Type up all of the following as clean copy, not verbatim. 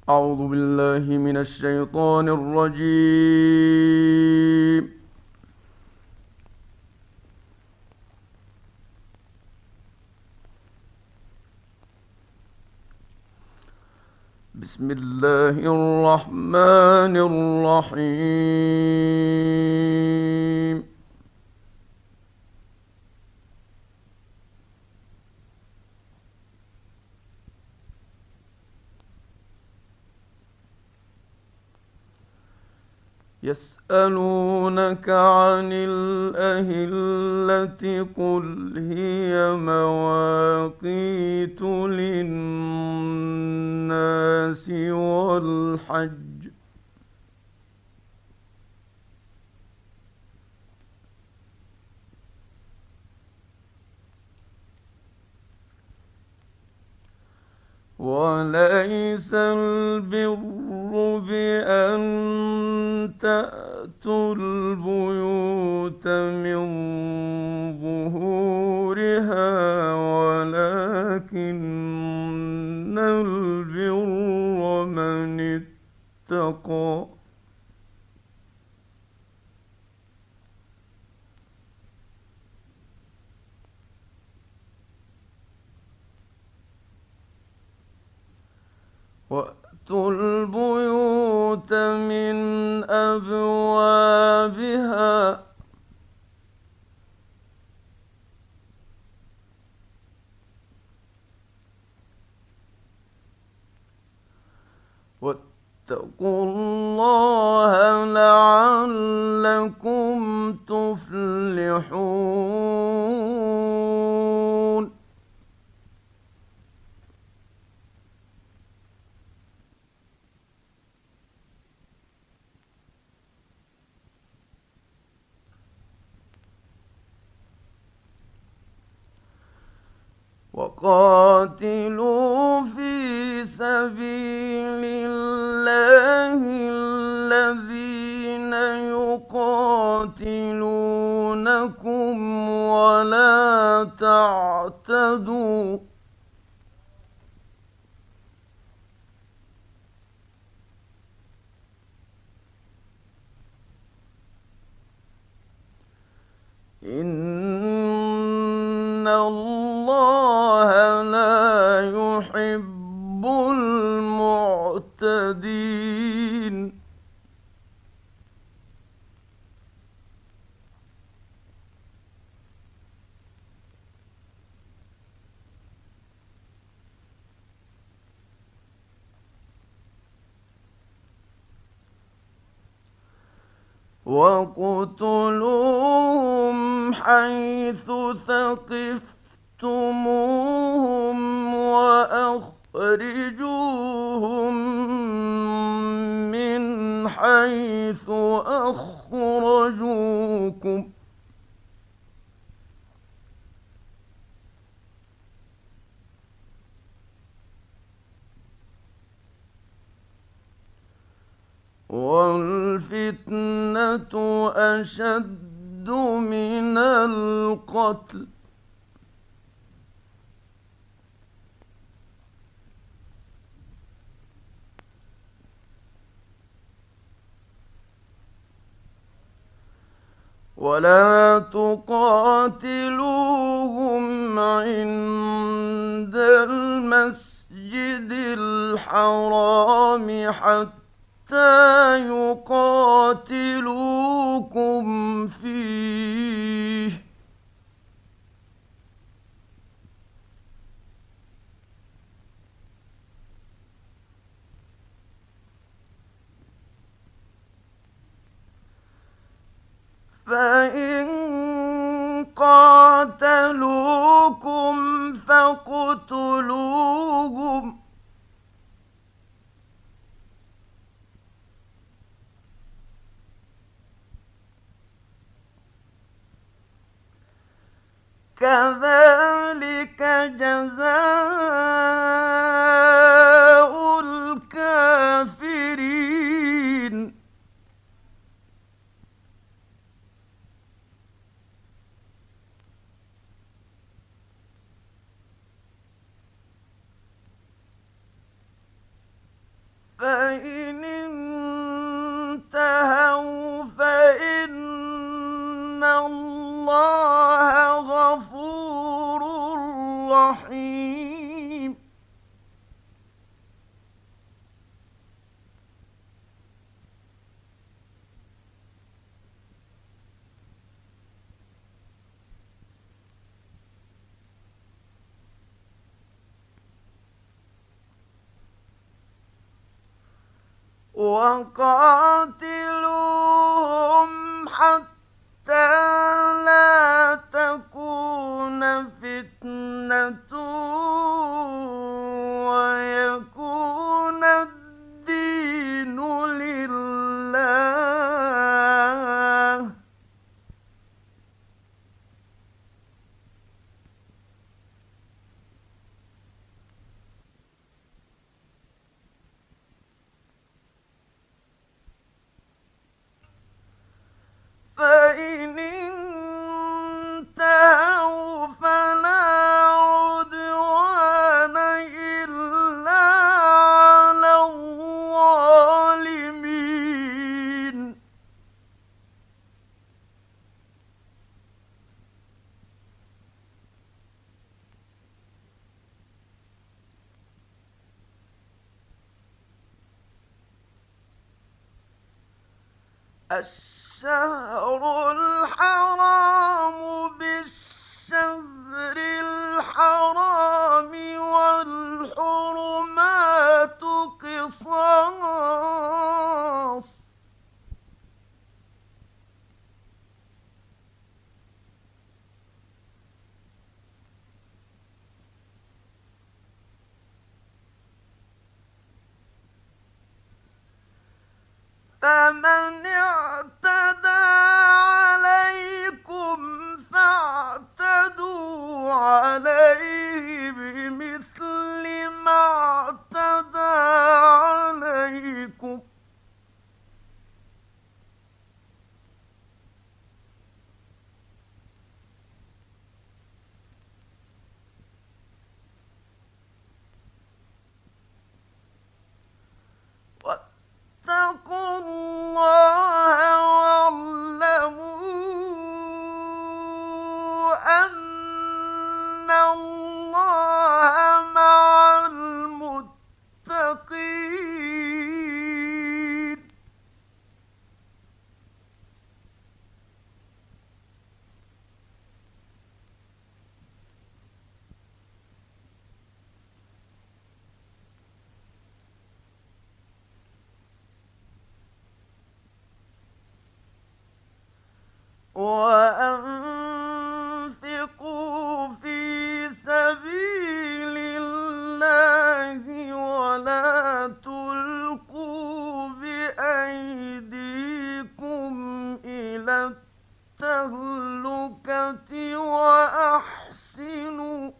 أعوذ بالله من الشيطان الرجيم. بسم الله الرحمن الرحيم. يسألونك عن الأهلة قل هي مواقيت للناس والحج وليس البر بأن تأتوا البيوت من ظهورها ولكن البر من اتقى وأتوا البيوت من أبوابها واتقوا الله لعلكم تفلحون. وقاتلوا في سبيل الله الذين يقاتلونكم ولا تعتدوا إن الله لا يحب المعتدين. وَاقْتُلُوهُمْ حَيْثُ ثَقِفْتُمُوهُمْ وَأَخْرِجُوهُم مِّنْ حَيْثُ أَخْرَجُوكُمْ وَالْفِتْنَةُ أَشَدُّ مِنَ الْقَتْلِ وَلَا تُقَاتِلُوهُمْ عِندَ الْمَسْجِدِ الْحَرَامِ حَتَّىٰ يُقَاتِلُوكُمْ فِيهِ ۖ فَإِن قَاتَلُوكُمْ فَاقْتُلُوهُمْ ۗ كَذَٰلِكَ جَزَاءُ الْكَافِرِينَ. فإن انتهوا فإن الله غفور رحيم. وقاتلوهم حتى لا تكون فتنة ويكون الدين لله. فإن انتهوا فلا عدوان إلا على الظالمين. الشهر الحرام بالشهر الحرام والحرمات قصاص. فمن اعتدى عليكم فاعتدوا عليه بمثل ما اعتدى عليكم. واتقوا الله واعلموا أن الله مع المتقين. وأنفقوا في سبيل الله ولا تلقوا بأيديكم إلى التهلكة وأحسنوا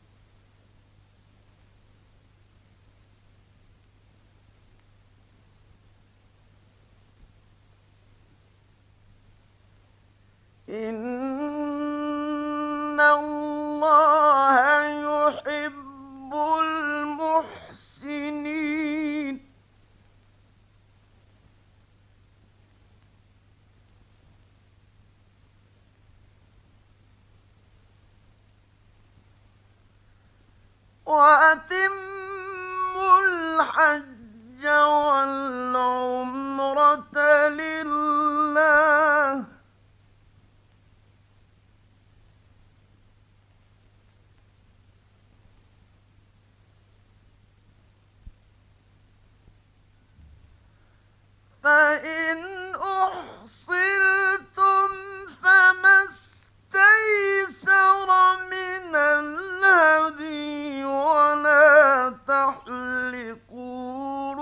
إن الله يحب المحسنين. وأتموا الحج والعمرة لله. فإن أحصرتم فما استيسر من الهدي ولا تحلقوا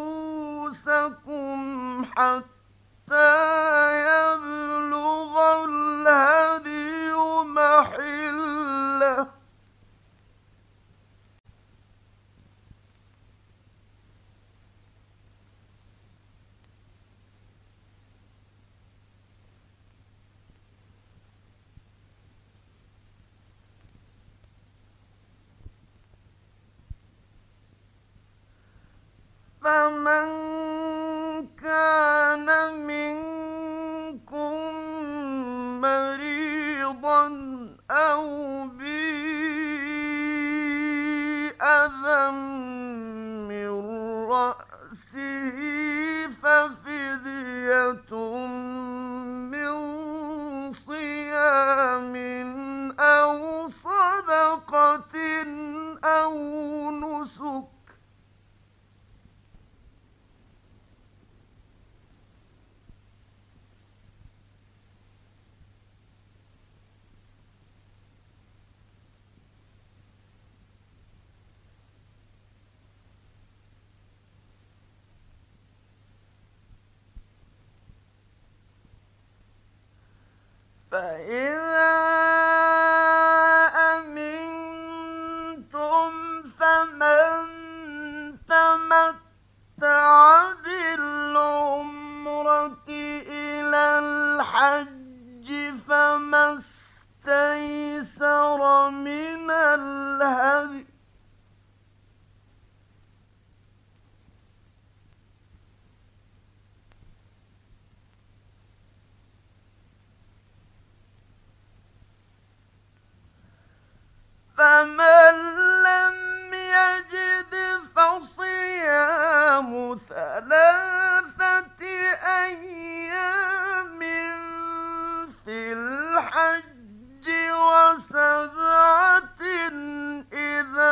رؤوسكم حتى يبلغ الهدي محله. فمن كان منكم مريضا أو به أذى من رأسه ففدية من صيام أو صدقة أو نسك. فإذا أمنتم فمن تمتع بالعمرة إلى الحج فما استيسر من الهدي فمن لم يجد فصيام 3 أيام في الحج و7 إذا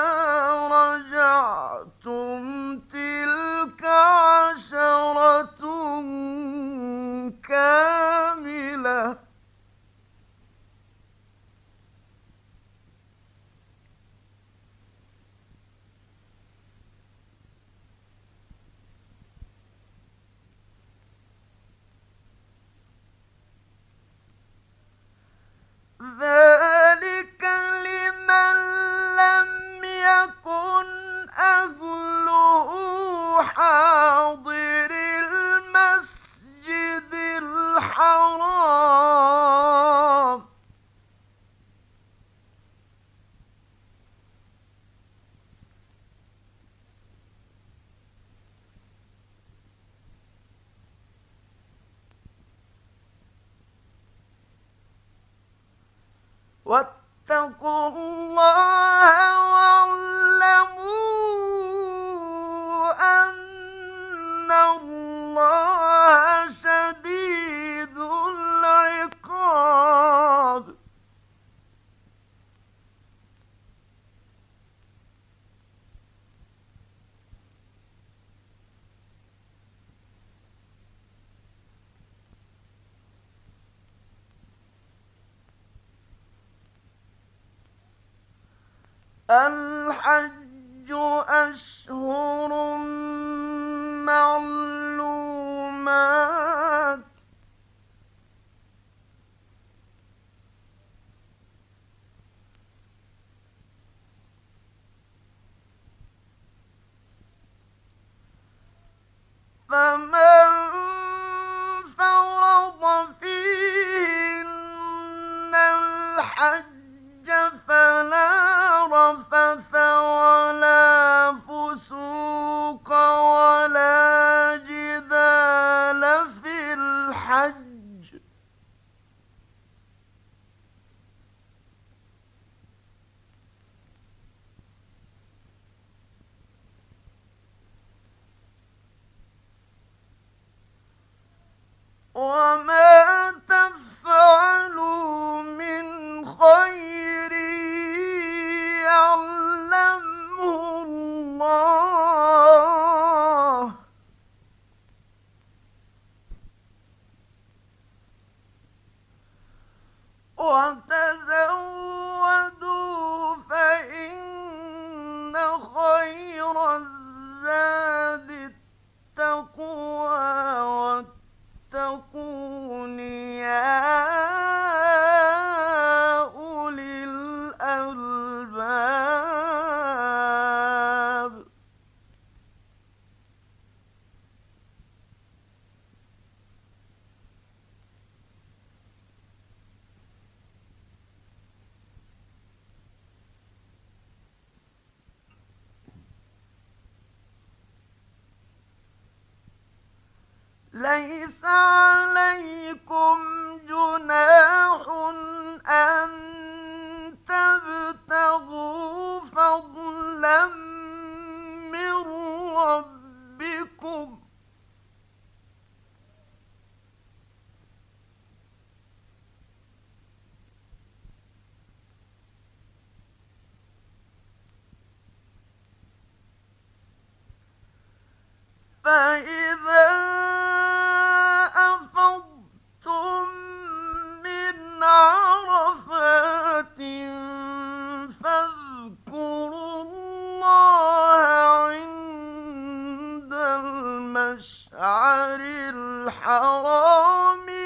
رجعتم تلك 10 كاملة. ذلك لمن لم يكن أهله حاضر المسجد الحرام واتقوا الله واعلموا أن الله شديد العقاب. الحج أشهر معلومات فمن فرض فيهن الحج فلا رفث ولا فسوق ليس عليكم جناح أن تبتغوا فضلا من ربكم فإذا أفضتم من عرفات فاذكروا الله عند المشعر الحرام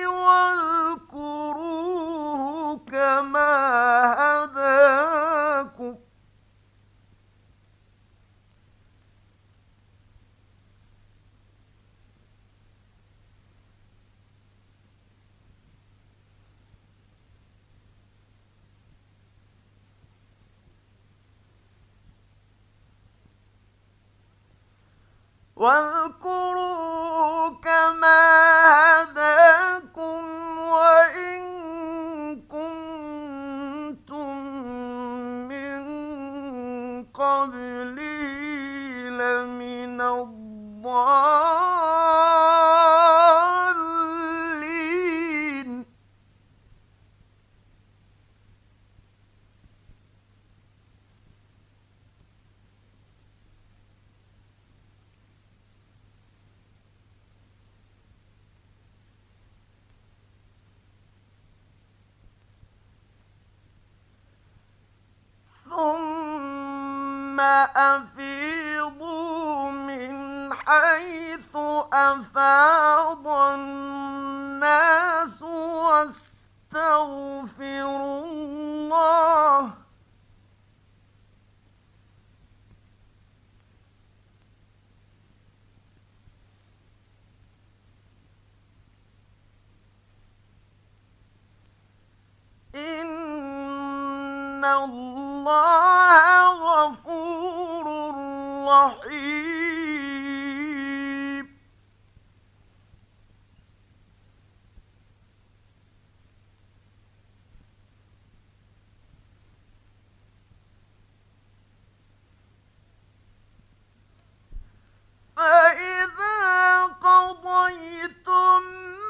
واذكروه كما هداكم واذكروا كما هداكم وإن كنتم من قبله لمن الضالين ثم أفيضوا من حيث أفاض الناس واستغفروا الله إن الله غفور رحيم فإذا قضيتم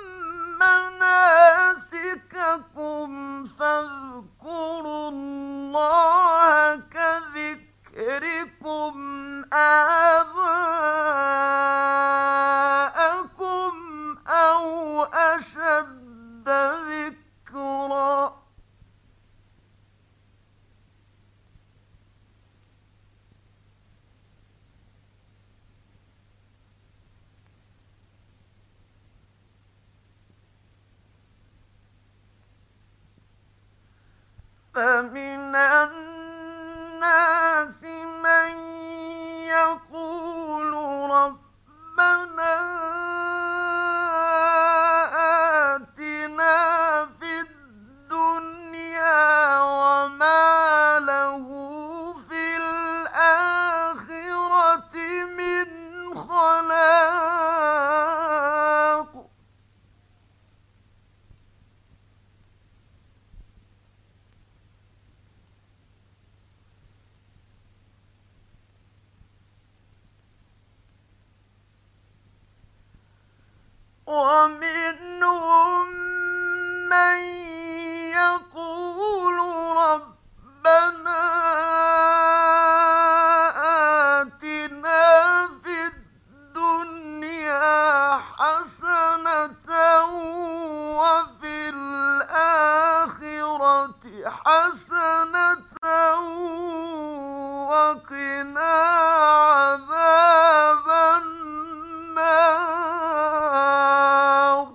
مناسككم فاذكروا الله كذكركم آباءكم أو أشد ذكرًا فمن الناس من يقول ربنا آتنا في الدنيا وما له في الآخرة من خلاق ومنهم من يقول ربنا آتنا في الدنيا حسنة وفي الآخرة حسنة وقنا عذاب النار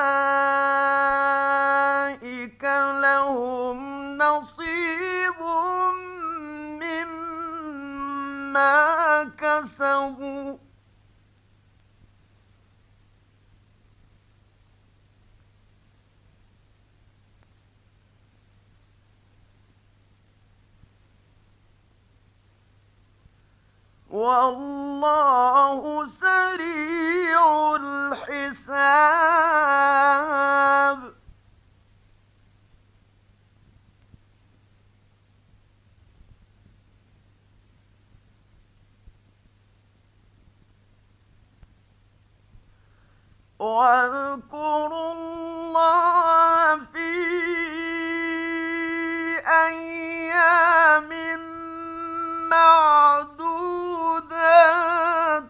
أولئك لهم نصيب والله سريع الحساب. واذكروا الله في أيام معدودات.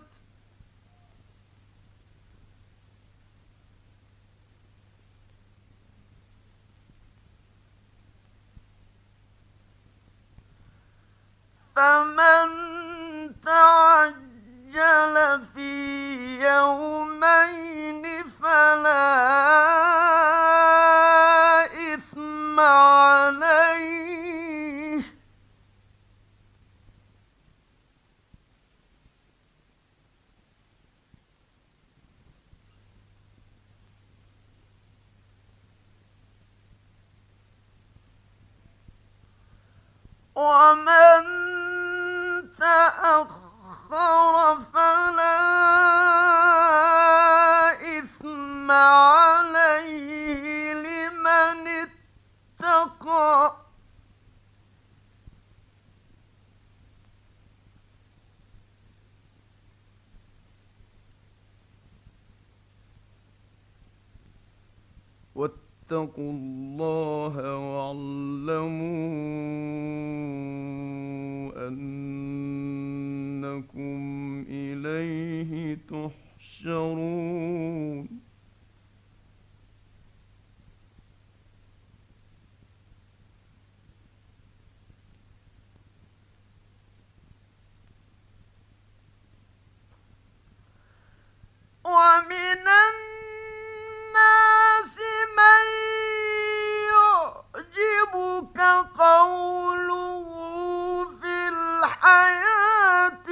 فمن تعجل في يومين فلا إثم عليه. ومن تأخر فلا إثم عليه لمن اتقى. واتقوا الله واعلموا أنكم إليه تحشرون. ومن الناس من يعجبك قوله في الحياة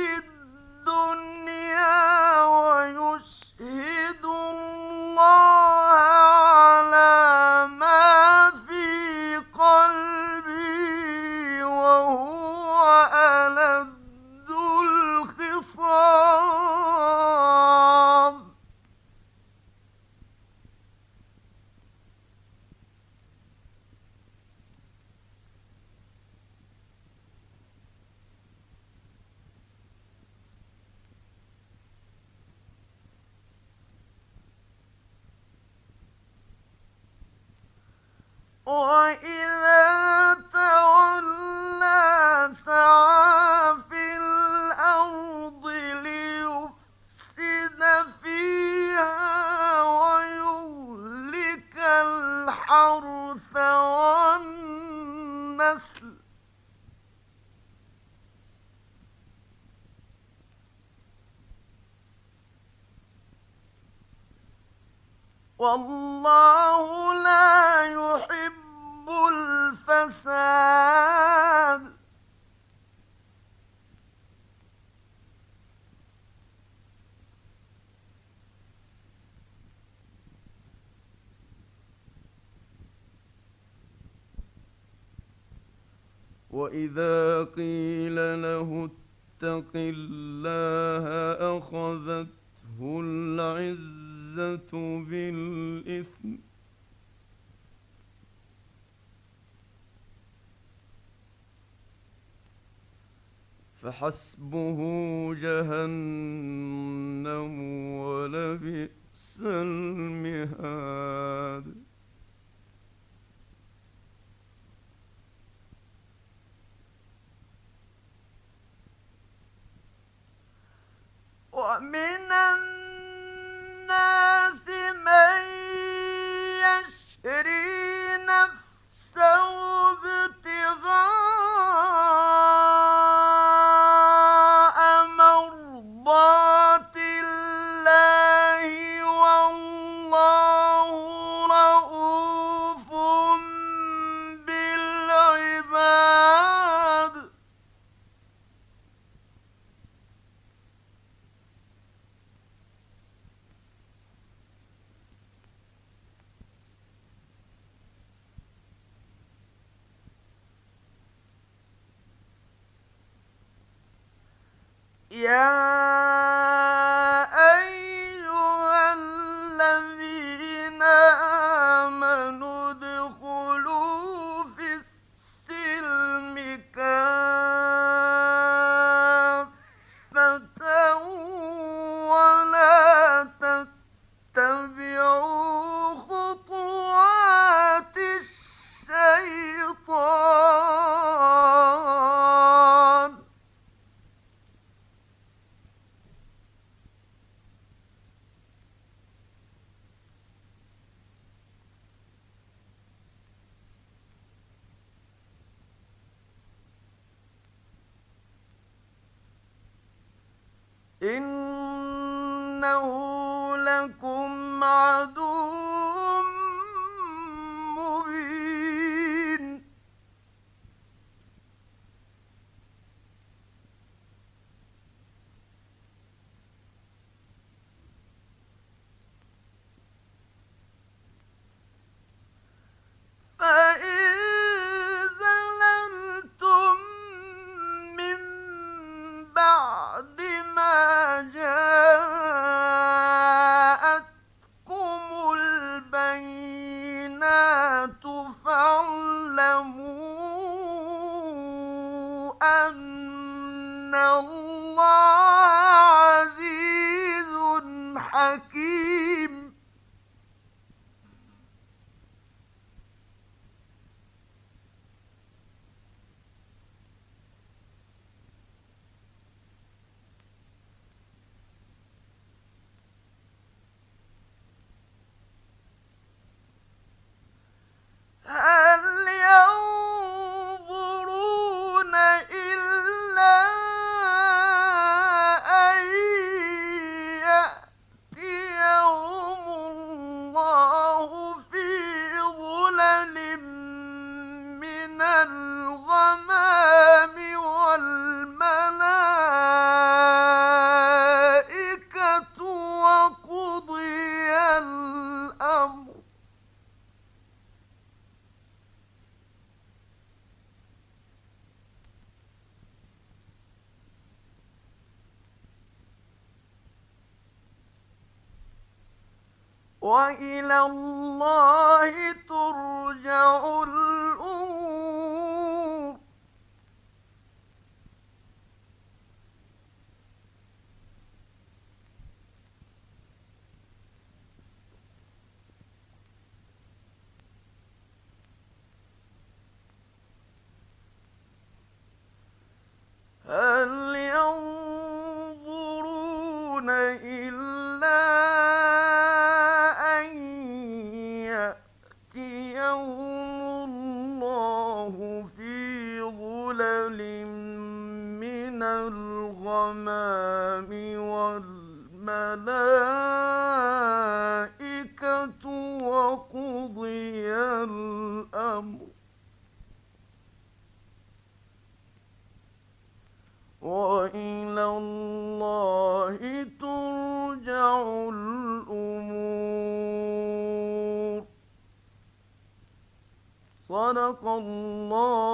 الدنيا ويشهد الله على ما في قلبه وهو ألد الخصام. وإذا تولى سعى في الأرض ليفسد فيها ويهلك الحرث والنسل. والله لا يحب الفساد. وإذا قيل له اتق الله أخذته العزة بالإثم فحسبه جهنم ولبئس المهاد. ومن الناس من يشري نفسه ابتغاء مرضات الله والله رؤوف بالعباد. يا أيها الذين آمنوا ادخلوا في السلم كافة ولا تتبعوا خطوات الشيطان. إنه لكم عدو مبين. فإن زللتم من بعد ما جاءتكم البينات فاعلموا أن الله عزيز حكيم. هل ينظرون إلا أن يأتيهم الله في ظلل من الغمام والملائكة وقضي الأمر. وإلى الله ترجع الأمور. هل ينظرون إلا أن يأتيهم الله في ظلل من الغمام والملائكة وقضي الأمر. وإلى الله ترجع الأمور. صدق الله